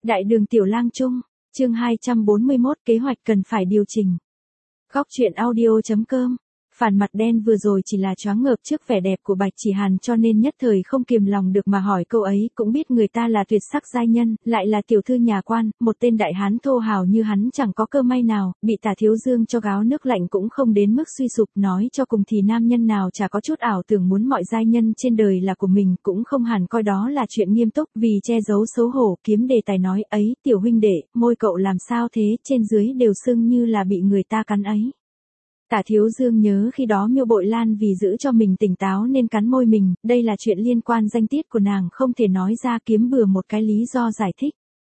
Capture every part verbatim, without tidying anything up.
Đại đường Tiểu Lang Trung, chương hai trăm bốn mươi mốt kế hoạch cần phải điều chỉnh. Góc truyện audio.com. Phản Mặt Đen vừa rồi chỉ là choáng ngợp trước vẻ đẹp của Bạch Chỉ Hàn cho nên nhất thời không kiềm lòng được mà hỏi câu ấy, cũng biết người ta là tuyệt sắc giai nhân, lại là tiểu thư nhà quan, một tên đại hán thô hào như hắn chẳng có cơ may nào, bị Tả Thiếu Dương cho gáo nước lạnh cũng không đến mức suy sụp, nói cho cùng thì nam nhân nào chả có chút ảo tưởng muốn mọi giai nhân trên đời là của mình, cũng không hẳn coi đó là chuyện nghiêm túc, vì che giấu xấu hổ, kiếm đề tài nói ấy, tiểu huynh đệ, môi cậu làm sao thế, trên dưới đều sưng như là bị người ta cắn ấy. Tả Thiếu Dương nhớ khi đó Miêu Bội Lan vì giữ cho mình tỉnh táo nên cắn môi mình, đây là chuyện liên quan danh tiết của nàng không thể nói ra, kiếm bừa một cái lý do giải thích.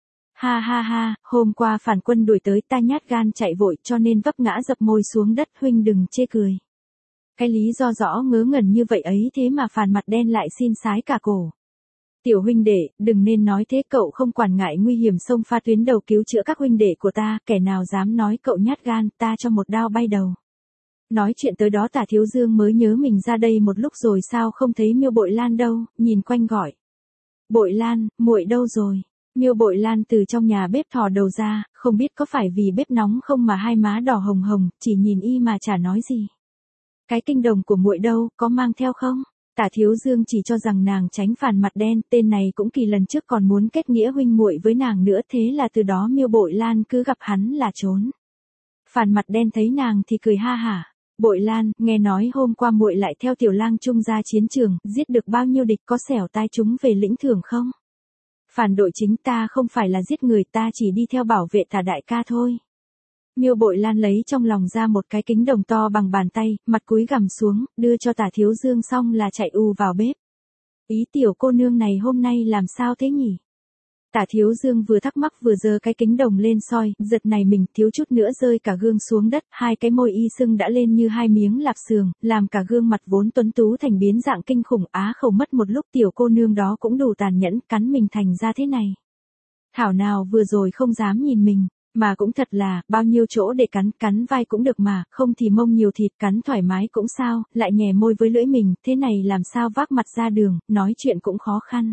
Ha ha ha, hôm qua phản quân đuổi tới ta nhát gan chạy vội cho nên vấp ngã dập môi xuống đất, huynh đừng chê cười. Cái lý do rõ ngớ ngẩn như vậy ấy thế mà Phản Mặt Đen lại xin sái cả cổ. Tiểu huynh đệ, đừng nên nói thế, cậu không quản ngại nguy hiểm xông pha tuyến đầu cứu chữa các huynh đệ của ta, kẻ nào dám nói cậu nhát gan, ta cho một đao bay đầu. Nói chuyện tới đó Tả Thiếu Dương mới nhớ mình ra đây một lúc rồi sao không thấy Miêu Bội Lan đâu, nhìn quanh gọi. Bội Lan, muội đâu rồi? Miêu Bội Lan từ trong nhà bếp thò đầu ra, không biết có phải vì bếp nóng không mà hai má đỏ hồng hồng, chỉ nhìn y mà chả nói gì. Cái kinh đồng của muội đâu, có mang theo không? Tả Thiếu Dương chỉ cho rằng nàng tránh Phản Mặt Đen, tên này cũng kỳ lần trước còn muốn kết nghĩa huynh muội với nàng nữa, thế là từ đó Miêu Bội Lan cứ gặp hắn là trốn. Phản Mặt Đen thấy nàng thì cười ha hả. Bội Lan, nghe nói hôm qua muội lại theo Tiểu Lang Trung ra chiến trường, giết được bao nhiêu địch, có xẻo tai chúng về lĩnh thưởng không? Phản đội chính ta không phải là giết người, ta chỉ đi theo bảo vệ Tả đại ca thôi. Miêu Bội Lan lấy trong lòng ra một cái kính đồng to bằng bàn tay, mặt cúi gằm xuống, đưa cho Tả Thiếu Dương xong là chạy ù vào bếp. Ý tiểu cô nương này hôm nay làm sao thế nhỉ? Tả Thiếu Dương vừa thắc mắc vừa giơ cái kính đồng lên soi, giật này mình thiếu chút nữa rơi cả gương xuống đất, hai cái môi y sưng đã lên như hai miếng lạp xưởng, làm cả gương mặt vốn tuấn tú thành biến dạng kinh khủng, á khẩu mất một lúc, tiểu cô nương đó cũng đủ tàn nhẫn, cắn mình thành ra thế này. Thảo nào vừa rồi không dám nhìn mình, mà cũng thật là, bao nhiêu chỗ để cắn, cắn vai cũng được mà, không thì mông nhiều thịt, cắn thoải mái cũng sao, lại nhè môi với lưỡi mình, thế này làm sao vác mặt ra đường, nói chuyện cũng khó khăn.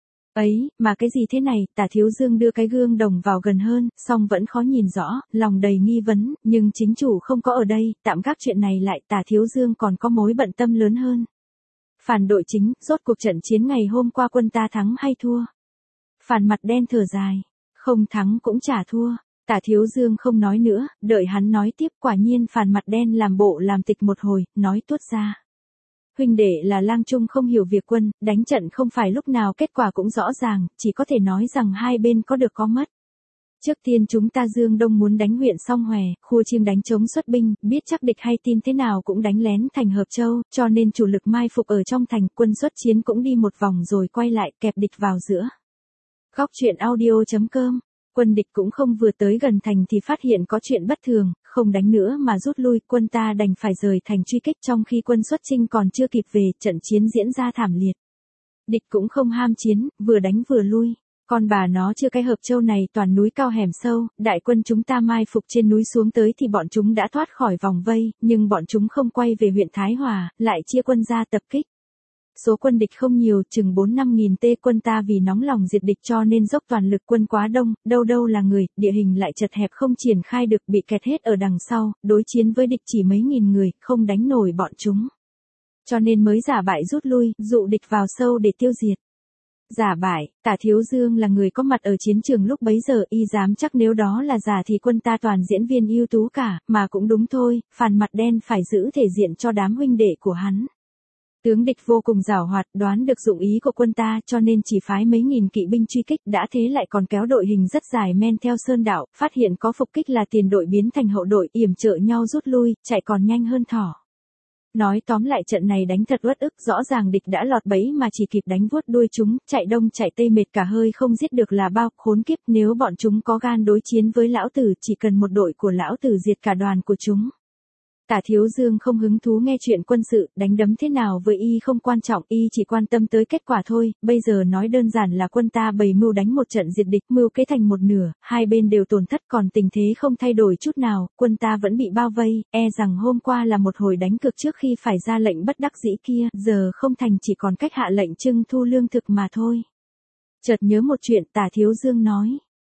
Ấy, mà cái gì thế này, Tả Thiếu Dương đưa cái gương đồng vào gần hơn, song vẫn khó nhìn rõ, lòng đầy nghi vấn, nhưng chính chủ không có ở đây, tạm gác chuyện này lại, Tả Thiếu Dương còn có mối bận tâm lớn hơn. Phản đội chính, rốt cuộc trận chiến ngày hôm qua quân ta thắng hay thua? Phản Mặt Đen thở dài, không thắng cũng chả thua. Tả Thiếu Dương không nói nữa, đợi hắn nói tiếp, quả nhiên Phản Mặt Đen làm bộ làm tịch một hồi, nói tuốt ra. Huynh đệ là Lang Trung không hiểu việc quân, đánh trận không phải lúc nào kết quả cũng rõ ràng, chỉ có thể nói rằng hai bên có được có mất. Trước tiên chúng ta Dương Đông muốn đánh huyện Song Hòe, khua chiêng đánh chống xuất binh, biết chắc địch hay tin thế nào cũng đánh lén thành Hợp Châu, cho nên chủ lực mai phục ở trong thành, quân xuất chiến cũng đi một vòng rồi quay lại kẹp địch vào giữa. Góc truyện audio.com. Quân địch cũng không vừa tới gần thành thì phát hiện có chuyện bất thường, không đánh nữa mà rút lui, quân ta đành phải rời thành truy kích, trong khi quân xuất chinh còn chưa kịp về, trận chiến diễn ra thảm liệt. Địch cũng không ham chiến, vừa đánh vừa lui. Con bà nó chưa cái Hợp Châu này toàn núi cao hẻm sâu, đại quân chúng ta mai phục trên núi xuống tới thì bọn chúng đã thoát khỏi vòng vây, nhưng bọn chúng không quay về huyện Thái Hòa, lại chia quân ra tập kích. Số quân địch không nhiều, chừng bốn năm nghìn tê, quân ta vì nóng lòng diệt địch cho nên dốc toàn lực, quân quá đông, đâu đâu là người, địa hình lại chật hẹp không triển khai được, bị kẹt hết ở đằng sau, đối chiến với địch chỉ mấy nghìn người, không đánh nổi bọn chúng. Cho nên mới giả bại rút lui, dụ địch vào sâu để tiêu diệt. Giả bại, Tả Thiếu Dương là người có mặt ở chiến trường lúc bấy giờ, y dám chắc nếu đó là giả thì quân ta toàn diễn viên ưu tú cả, mà cũng đúng thôi, Phản Mặt Đen phải giữ thể diện cho đám huynh đệ của hắn. Tướng địch vô cùng giảo hoạt, đoán được dụng ý của quân ta cho nên chỉ phái mấy nghìn kỵ binh truy kích, đã thế lại còn kéo đội hình rất dài men theo sơn đạo, phát hiện có phục kích là tiền đội biến thành hậu đội, yểm trợ nhau rút lui, chạy còn nhanh hơn thỏ. Nói tóm lại trận này đánh thật uất ức, rõ ràng địch đã lọt bẫy mà chỉ kịp đánh vuốt đuôi chúng, chạy đông chạy tây mệt cả hơi không giết được là bao, khốn kiếp, nếu bọn chúng có gan đối chiến với lão tử chỉ cần một đội của lão tử diệt cả đoàn của chúng. Tả Thiếu Dương không hứng thú nghe chuyện quân sự, đánh đấm thế nào với y không quan trọng, y chỉ quan tâm tới kết quả thôi, bây giờ nói đơn giản là quân ta bày mưu đánh một trận diệt địch, mưu kế thành một nửa, hai bên đều tổn thất, còn tình thế không thay đổi chút nào, quân ta vẫn bị bao vây, e rằng hôm qua là một hồi đánh cược trước khi phải ra lệnh bất đắc dĩ kia, giờ không thành chỉ còn cách hạ lệnh trưng thu lương thực mà thôi. Chợt nhớ một chuyện, Tả Thiếu Dương nói.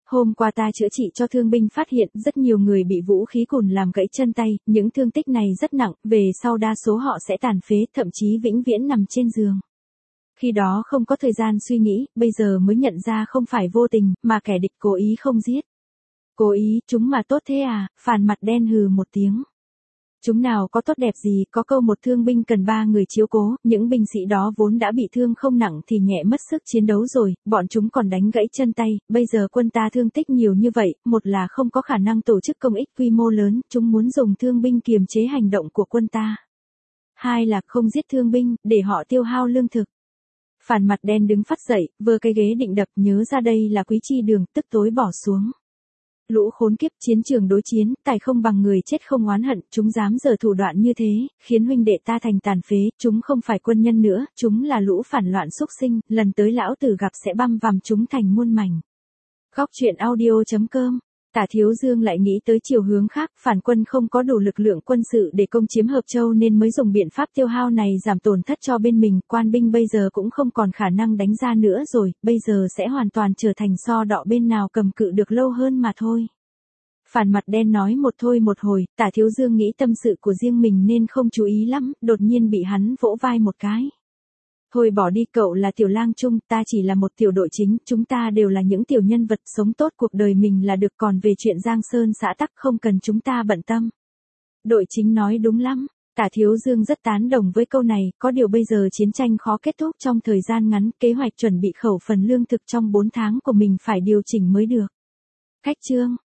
Hôm qua ta chữa trị cho thương binh phát hiện rất nhiều người bị vũ khí cùn làm gãy chân tay, những thương tích này rất nặng, về sau đa số họ sẽ tàn phế, thậm chí vĩnh viễn nằm trên giường. Khi đó không có thời gian suy nghĩ, bây giờ mới nhận ra không phải vô tình, mà kẻ địch cố ý không giết. Cố ý, chúng mà tốt thế à, Phàn mặt đen hừ một tiếng. Chúng nào có tốt đẹp gì, có câu một thương binh cần ba người chiếu cố, những binh sĩ đó vốn đã bị thương không nặng thì nhẹ mất sức chiến đấu rồi, bọn chúng còn đánh gãy chân tay, bây giờ quân ta thương tích nhiều như vậy, một là không có khả năng tổ chức công ích quy mô lớn, chúng muốn dùng thương binh kiềm chế hành động của quân ta. Hai là không giết thương binh, để họ tiêu hao lương thực. Phàn mặt đen đứng phát dậy, vừa cái ghế định đập, nhớ ra đây là Quý Chi Đường, tức tối bỏ xuống. Lũ khốn kiếp, chiến trường đối chiến, tài không bằng người chết không oán hận, chúng dám giở thủ đoạn như thế, khiến huynh đệ ta thành tàn phế, chúng không phải quân nhân nữa, chúng là lũ phản loạn xúc sinh, lần tới lão tử gặp sẽ băm vằm chúng thành muôn mảnh. Góc truyện audio chấm com. Tả Thiếu Dương lại nghĩ tới chiều hướng khác, phản quân không có đủ lực lượng quân sự để công chiếm Hợp Châu nên mới dùng biện pháp tiêu hao này giảm tổn thất cho bên mình, quan binh bây giờ cũng không còn khả năng đánh ra nữa rồi, bây giờ sẽ hoàn toàn trở thành so đọ bên nào cầm cự được lâu hơn mà thôi. Phàn mặt đen nói một thôi một hồi, Tả Thiếu Dương nghĩ tâm sự của riêng mình nên không chú ý lắm, đột nhiên bị hắn vỗ vai một cái. Thôi bỏ đi, cậu là tiểu lang trung, ta chỉ là một tiểu đội chính, chúng ta đều là những tiểu nhân vật, sống tốt cuộc đời mình là được, còn về chuyện Giang Sơn xã tắc không cần chúng ta bận tâm. Đội chính nói đúng lắm, Tả Thiếu Dương rất tán đồng với câu này, có điều bây giờ chiến tranh khó kết thúc trong thời gian ngắn, kế hoạch chuẩn bị khẩu phần lương thực trong bốn tháng của mình phải điều chỉnh mới được. Cách chương